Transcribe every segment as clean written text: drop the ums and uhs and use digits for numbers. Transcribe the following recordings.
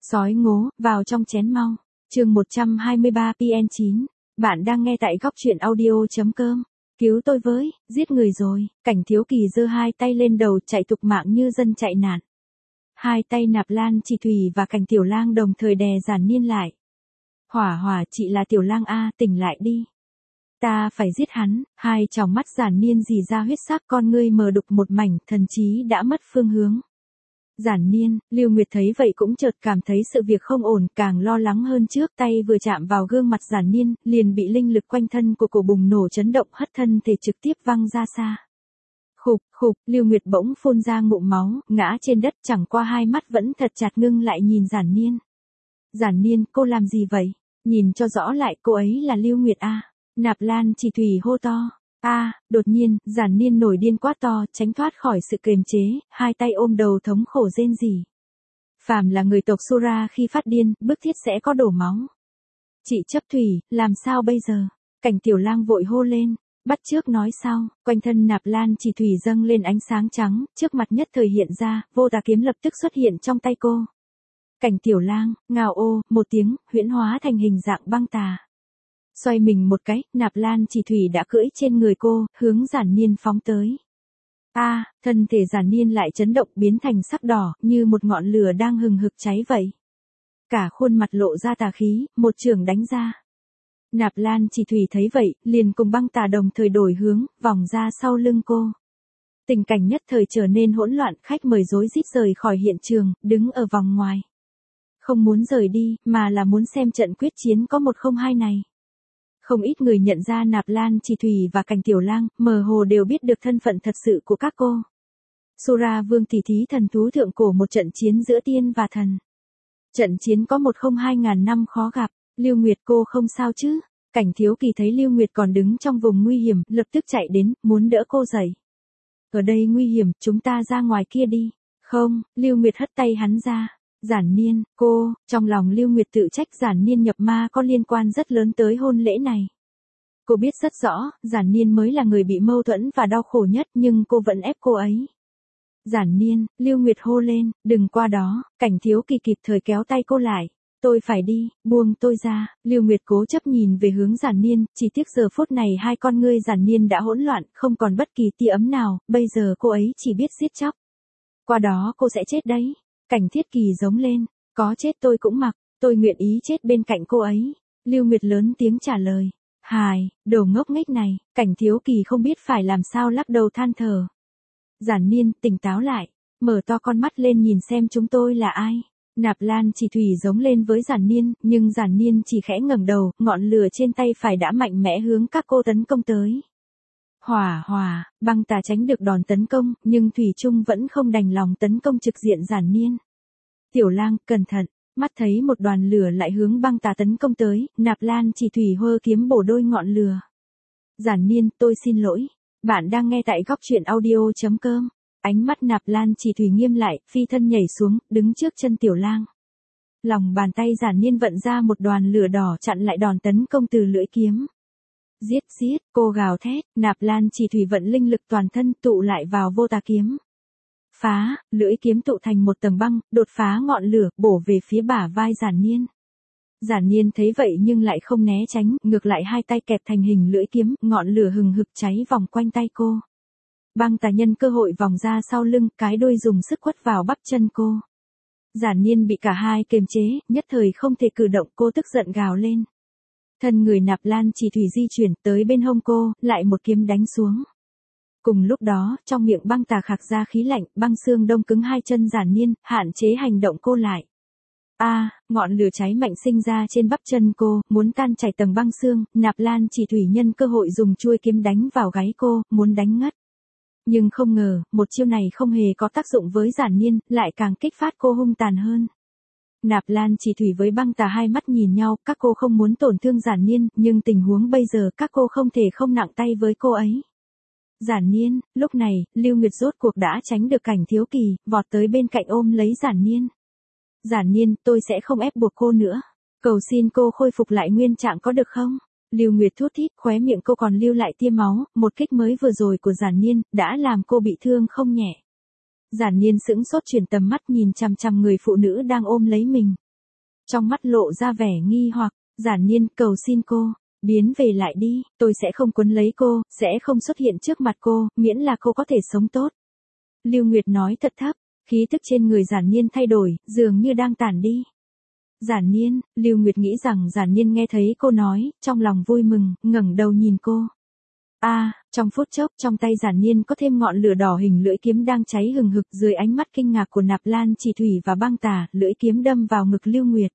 Sói ngố, vào trong chén mau. Chương 123 PN9. Bạn đang nghe tại góc truyện audio.com. Cứu tôi với, giết người rồi. Cảnh Thiếu Kỳ giơ hai tay lên đầu chạy tục mạng như dân chạy nạn. Hai tay Nạp Lan Chỉ Thủy và Cảnh Tiểu Lang đồng thời đè Giản Niên lại. Hỏa hỏa, chị là Tiểu Lang a, tỉnh lại đi. Ta phải giết hắn. Hai tròng mắt Giản Niên rỉ ra huyết sắc, con ngươi mờ đục một mảnh, thần trí đã mất phương hướng. Giản Niên, Lưu Nguyệt thấy vậy cũng chợt cảm thấy sự việc không ổn, càng lo lắng hơn trước, tay vừa chạm vào gương mặt Giản Niên, liền bị linh lực quanh thân của cổ bùng nổ chấn động, hất thân thể trực tiếp văng ra xa. Khục, khục, Lưu Nguyệt bỗng phun ra ngụm máu, ngã trên đất, chẳng qua hai mắt vẫn thật chặt ngưng lại nhìn Giản Niên. Giản Niên, cô làm gì vậy? Nhìn cho rõ lại, cô ấy là Lưu Nguyệt a. Nạp Lan Chỉ Thủy hô to. Đột nhiên, Giản Niên nổi điên quát to, tránh thoát khỏi sự kiềm chế, hai tay ôm đầu thống khổ rên rỉ. Phàm là người tộc Sura khi phát điên, bức thiết sẽ có đổ máu. Chị Chấp Thủy, làm sao bây giờ? Cảnh Tiểu Lang vội hô lên, bắt chước nói sau, quanh thân Nạp Lan Chỉ Thủy dâng lên ánh sáng trắng, trước mặt nhất thời hiện ra, vô tà kiếm lập tức xuất hiện trong tay cô. Cảnh Tiểu Lang, ngào ô, một tiếng, huyễn hóa thành hình dạng băng tà. Xoay mình một cái, Nạp Lan Chỉ Thủy đã cưỡi trên người cô, hướng Giản Niên phóng tới. Thân thể Giản Niên lại chấn động biến thành sắc đỏ, như một ngọn lửa đang hừng hực cháy vậy. Cả khuôn mặt lộ ra tà khí, một chưởng đánh ra. Nạp Lan Chỉ Thủy thấy vậy, liền cùng băng tà đồng thời đổi hướng, vòng ra sau lưng cô. Tình cảnh nhất thời trở nên hỗn loạn, khách mời rối rít rời khỏi hiện trường, đứng ở vòng ngoài. Không muốn rời đi, mà là muốn xem trận quyết chiến có 1-0-2 này. Không ít người nhận ra Nạp Lan Chỉ Thủy và Cảnh Tiểu Lang, mơ hồ đều biết được thân phận thật sự của các cô. Sura Vương tỷ thí thần thú thượng cổ, một trận chiến giữa tiên và thần. Trận chiến có 1-0-2 ngàn năm khó gặp. Lưu Nguyệt, cô không sao chứ? Cảnh Thiếu Kỳ thấy Lưu Nguyệt còn đứng trong vùng nguy hiểm, lập tức chạy đến, muốn đỡ cô dậy. Ở đây nguy hiểm, chúng ta ra ngoài kia đi. Không, Lưu Nguyệt hất tay hắn ra. Giản Niên, trong lòng Lưu Nguyệt tự trách Giản Niên nhập ma có liên quan rất lớn tới hôn lễ này. Cô biết rất rõ, Giản Niên mới là người bị mâu thuẫn và đau khổ nhất, nhưng cô vẫn ép cô ấy. Giản Niên, Lưu Nguyệt hô lên, đừng qua đó. Cảnh Thiếu Kỳ kịp thời kéo tay cô lại. Tôi phải đi, buông tôi ra. Lưu Nguyệt cố chấp nhìn về hướng Giản Niên, chỉ tiếc giờ phút này hai con ngươi Giản Niên đã hỗn loạn, không còn bất kỳ tia ấm nào, bây giờ cô ấy chỉ biết giết chóc. Qua đó cô sẽ chết đấy. Cảnh Thiết Kỳ giống lên, có chết tôi cũng mặc, tôi nguyện ý chết bên cạnh cô ấy. Lưu Nguyệt lớn tiếng trả lời. Hài, đồ ngốc nghếch này. Cảnh Thiếu Kỳ không biết phải làm sao, lắc đầu than thở. Giản Niên, tỉnh táo lại, mở to con mắt lên nhìn xem chúng tôi là ai. Nạp Lan Chỉ Thủy giống lên với Giản Niên, nhưng Giản Niên chỉ khẽ ngẩng đầu, ngọn lửa trên tay phải đã mạnh mẽ hướng các cô tấn công tới. Hỏa, băng tà tránh được đòn tấn công, nhưng thủy chung vẫn không đành lòng tấn công trực diện Giản Niên. Tiểu Lang, cẩn thận. Mắt thấy một đoàn lửa lại hướng băng tà tấn công tới, Nạp Lan Chỉ Thủy hơ kiếm bổ đôi ngọn lửa. Giản Niên, tôi xin lỗi. Bạn đang nghe tại góc truyện audio.com. Ánh mắt Nạp Lan Chỉ Thủy nghiêm lại, phi thân nhảy xuống, đứng trước chân Tiểu Lang. Lòng bàn tay Giản Niên vận ra một đoàn lửa đỏ chặn lại đòn tấn công từ lưỡi kiếm. Giết, cô gào thét, Nạp Lan Chỉ Thủy vận linh lực toàn thân tụ lại vào vô tà kiếm. Phá, lưỡi kiếm tụ thành một tầng băng, đột phá ngọn lửa, bổ về phía bả vai Giản Niên. Giản Niên thấy vậy nhưng lại không né tránh, ngược lại hai tay kẹp thành hình lưỡi kiếm, ngọn lửa hừng hực cháy vòng quanh tay cô. Băng tà nhân cơ hội vòng ra sau lưng, cái đuôi dùng sức quất vào bắp chân cô. Giản Niên bị cả hai kiềm chế, nhất thời không thể cử động, cô tức giận gào lên. Thân người Nạp Lan Chỉ Thủy di chuyển tới bên hông cô, lại một kiếm đánh xuống. Cùng lúc đó, trong miệng băng tà khạc ra khí lạnh, băng xương đông cứng hai chân Giản Niên, hạn chế hành động cô lại. Ngọn lửa cháy mạnh sinh ra trên bắp chân cô, muốn tan chảy tầng băng xương, Nạp Lan Chỉ Thủy nhân cơ hội dùng chuôi kiếm đánh vào gáy cô, muốn đánh ngất. Nhưng không ngờ, một chiêu này không hề có tác dụng với Giản Niên, lại càng kích phát cô hung tàn hơn. Nạp Lan Chỉ Thủy với băng tà hai mắt nhìn nhau, các cô không muốn tổn thương Giản Niên, nhưng tình huống bây giờ các cô không thể không nặng tay với cô ấy. Giản Niên, lúc này, Lưu Nguyệt rốt cuộc đã tránh được Cảnh Thiếu Kỳ, vọt tới bên cạnh ôm lấy Giản Niên. Giản Niên, tôi sẽ không ép buộc cô nữa. Cầu xin cô khôi phục lại nguyên trạng có được không? Lưu Nguyệt thút thít, khóe miệng cô còn lưu lại tia máu, một kích mới vừa rồi của Giản Niên, đã làm cô bị thương không nhẹ. Giản Niên sững sốt chuyển tầm mắt nhìn chằm chằm người phụ nữ đang ôm lấy mình. trong mắt lộ ra vẻ nghi hoặc. Giản Niên, cầu xin cô, biến về lại đi, tôi sẽ không quấn lấy cô, sẽ không xuất hiện trước mặt cô, miễn là cô có thể sống tốt. Lưu Nguyệt nói thật thấp, khí tức trên người Giản Niên thay đổi, dường như đang tản đi. Giản Niên, Lưu Nguyệt nghĩ rằng Giản Niên nghe thấy cô nói, trong lòng vui mừng, ngẩng đầu nhìn cô. Trong phút chốc, trong tay Giản Niên có thêm ngọn lửa đỏ hình lưỡi kiếm đang cháy hừng hực, dưới ánh mắt kinh ngạc của Nạp Lan Chỉ Thủy và Băng Tà, lưỡi kiếm đâm vào ngực Lưu Nguyệt.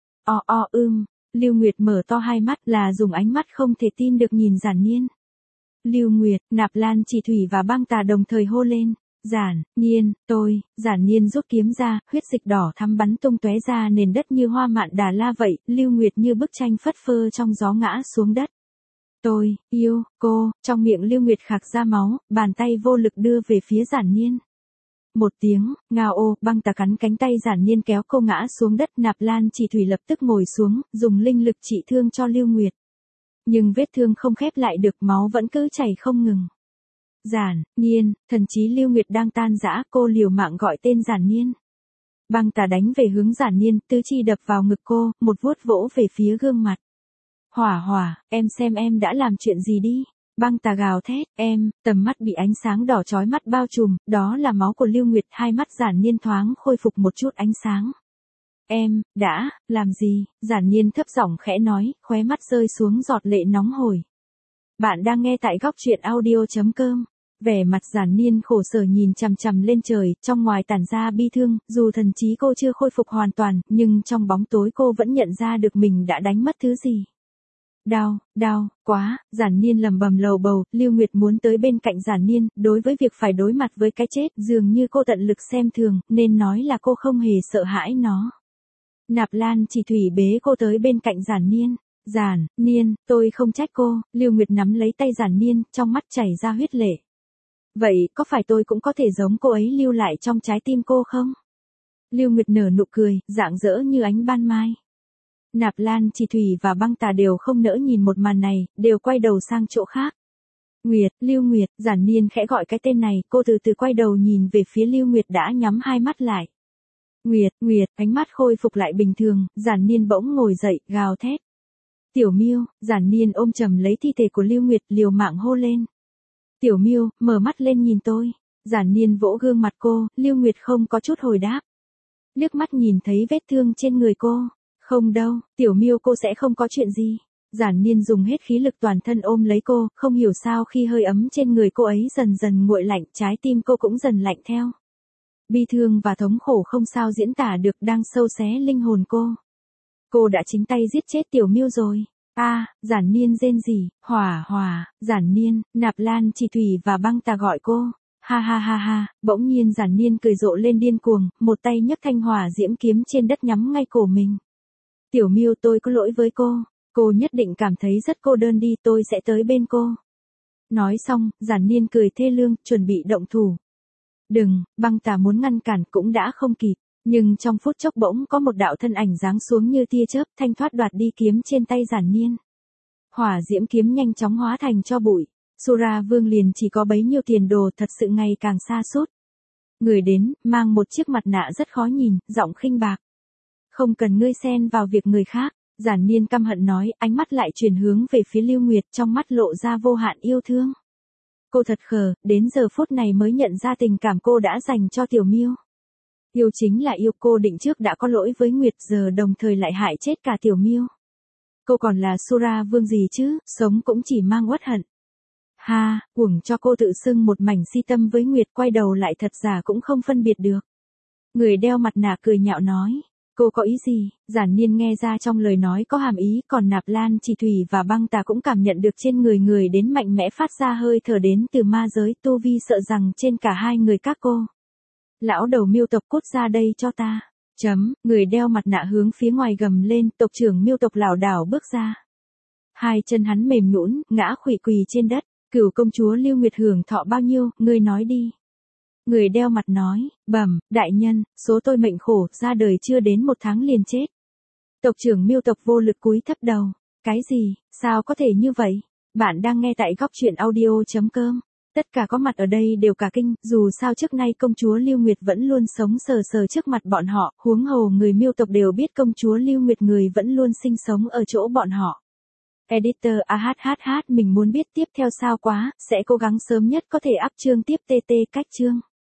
Lưu Nguyệt mở to hai mắt, là dùng ánh mắt không thể tin được nhìn Giản Niên. Lưu Nguyệt, Nạp Lan Chỉ Thủy và Băng Tà đồng thời hô lên. Giản Niên, tôi. Giản Niên rút kiếm ra, huyết dịch đỏ thắm bắn tung tóe ra nền đất như hoa mạn Đà La vậy, Lưu Nguyệt như bức tranh phất phơ trong gió ngã xuống đất. Tôi yêu cô, trong miệng Lưu Nguyệt khạc ra máu, bàn tay vô lực đưa về phía Giản Niên. Một tiếng, ngao. Băng Tà cắn cánh tay Giản Niên kéo cô ngã xuống đất. Nạp Lan Chỉ Thủy lập tức ngồi xuống, dùng linh lực trị thương cho Lưu Nguyệt. Nhưng vết thương không khép lại được, máu vẫn cứ chảy không ngừng. Giản Niên, thần trí Lưu Nguyệt đang tan rã, cô liều mạng gọi tên Giản Niên. Băng Tà đánh về hướng Giản Niên, tứ chi đập vào ngực cô, một vuốt vỗ về phía gương mặt. Hỏa, em xem em đã làm chuyện gì đi. Băng Tà gào thét, tầm mắt bị ánh sáng đỏ chói mắt bao trùm, đó là máu của Lưu Nguyệt. Hai mắt Giản Niên thoáng khôi phục một chút ánh sáng. Em, đã, làm gì? Giản Niên thấp giọng khẽ nói, khóe mắt rơi xuống giọt lệ nóng hổi. Bạn đang nghe tại góc truyện audio.com. Vẻ mặt Giản Niên khổ sở nhìn chằm chằm lên trời, trong ngoài tản ra bi thương, dù thần trí cô chưa khôi phục hoàn toàn, nhưng trong bóng tối cô vẫn nhận ra được mình đã đánh mất thứ gì. Đau quá, Giản Niên lẩm bẩm lầu bầu. Lưu Nguyệt muốn tới bên cạnh Giản Niên, đối với việc phải đối mặt với cái chết, dường như cô tận lực xem thường, nên nói là cô không hề sợ hãi nó. Nạp Lan Chỉ Thủy bế cô tới bên cạnh Giản Niên. Giản Niên, tôi không trách cô. Lưu Nguyệt nắm lấy tay Giản Niên, trong mắt chảy ra huyết lệ. Vậy, có phải tôi cũng có thể giống cô ấy lưu lại trong trái tim cô không? Lưu Nguyệt nở nụ cười, rạng rỡ như ánh ban mai. Nạp Lan Chỉ Thủy và Băng Tà đều không nỡ nhìn một màn này, đều quay đầu sang chỗ khác. Lưu Nguyệt, Giản Niên khẽ gọi cái tên này, cô từ từ quay đầu nhìn về phía Lưu Nguyệt đã nhắm hai mắt lại. Nguyệt, ánh mắt khôi phục lại bình thường, Giản Niên bỗng ngồi dậy, gào thét. Tiểu Miêu, Giản Niên ôm chầm lấy thi thể của Lưu Nguyệt, liều mạng hô lên. Tiểu Miêu, mở mắt lên nhìn tôi. Giản Niên vỗ gương mặt cô, Lưu Nguyệt không có chút hồi đáp. Liếc mắt nhìn thấy vết thương trên người cô. Không đâu, Tiểu Miêu, cô sẽ không có chuyện gì. Giản Niên dùng hết khí lực toàn thân ôm lấy cô, không hiểu sao khi hơi ấm trên người cô ấy dần dần nguội lạnh, trái tim cô cũng dần lạnh theo. Bi thương và thống khổ không sao diễn tả được đang sâu xé linh hồn cô. Cô đã chính tay giết chết Tiểu Miêu rồi. Giản Niên rên rỉ, hỏa, Giản Niên, Nạp Lan Chỉ Thủy và Băng Tà gọi cô. Ha, bỗng nhiên Giản Niên cười rộ lên điên cuồng, một tay nhấc thanh hỏa diễm kiếm trên đất nhắm ngay cổ mình. Tiểu Miêu, tôi có lỗi với cô nhất định cảm thấy rất cô đơn đi, tôi sẽ tới bên cô. Nói xong, Giản Niên cười thê lương, chuẩn bị động thủ. Đừng, Băng Tà muốn ngăn cản cũng đã không kịp, nhưng trong phút chốc bỗng có một đạo thân ảnh giáng xuống như tia chớp, thanh thoát đoạt đi kiếm trên tay Giản Niên. Hỏa diễm kiếm nhanh chóng hóa thành tro bụi. Sura Vương liền chỉ có bấy nhiêu tiền đồ, thật sự ngày càng sa sút. Người đến, mang một chiếc mặt nạ rất khó nhìn, giọng khinh bạc. Không cần ngươi xen vào việc người khác. Giản Niên căm hận nói, ánh mắt lại chuyển hướng về phía Lưu Nguyệt, trong mắt lộ ra vô hạn yêu thương. Cô thật khờ, đến giờ phút này mới nhận ra tình cảm cô đã dành cho Tiểu Miêu. Yêu chính là yêu, cô định trước đã có lỗi với Nguyệt, giờ đồng thời lại hại chết cả Tiểu Miêu. Cô còn là Sura Vương gì chứ, sống cũng chỉ mang uất hận. Uổng cho cô tự xưng một mảnh si tâm với Nguyệt, quay đầu lại thật giả cũng không phân biệt được. Người đeo mặt nạ cười nhạo nói. Cô có ý gì? Giản Niên nghe ra trong lời nói có hàm ý, còn Nạp Lan Chỉ Thủy và Băng Tà cũng cảm nhận được trên người đến mạnh mẽ phát ra hơi thở đến từ ma giới, tu vi sợ rằng trên cả hai người các cô. Lão đầu Miêu tộc, cút ra đây cho ta. Người đeo mặt nạ hướng phía ngoài gầm lên, tộc trưởng Miêu tộc lảo đảo bước ra. Hai chân hắn mềm nhũn, ngã khuỵu quỳ trên đất. Cửu công chúa Lưu Nguyệt hưởng thọ bao nhiêu, ngươi nói đi. Người đeo mặt nói, đại nhân, số tôi mệnh khổ, ra đời chưa đến 1 tháng liền chết. Tộc trưởng Miêu tộc vô lực cúi thấp đầu. Cái gì, sao có thể như vậy? Bạn đang nghe tại góc truyện audio.com. Tất cả có mặt ở đây đều cả kinh, dù sao trước nay công chúa Lưu Nguyệt vẫn luôn sống sờ sờ trước mặt bọn họ, huống hồ người Miêu tộc đều biết công chúa Lưu Nguyệt người vẫn luôn sinh sống ở chỗ bọn họ. Editor mình muốn biết tiếp theo sao quá, sẽ cố gắng sớm nhất có thể up chương tiếp TT cách chương.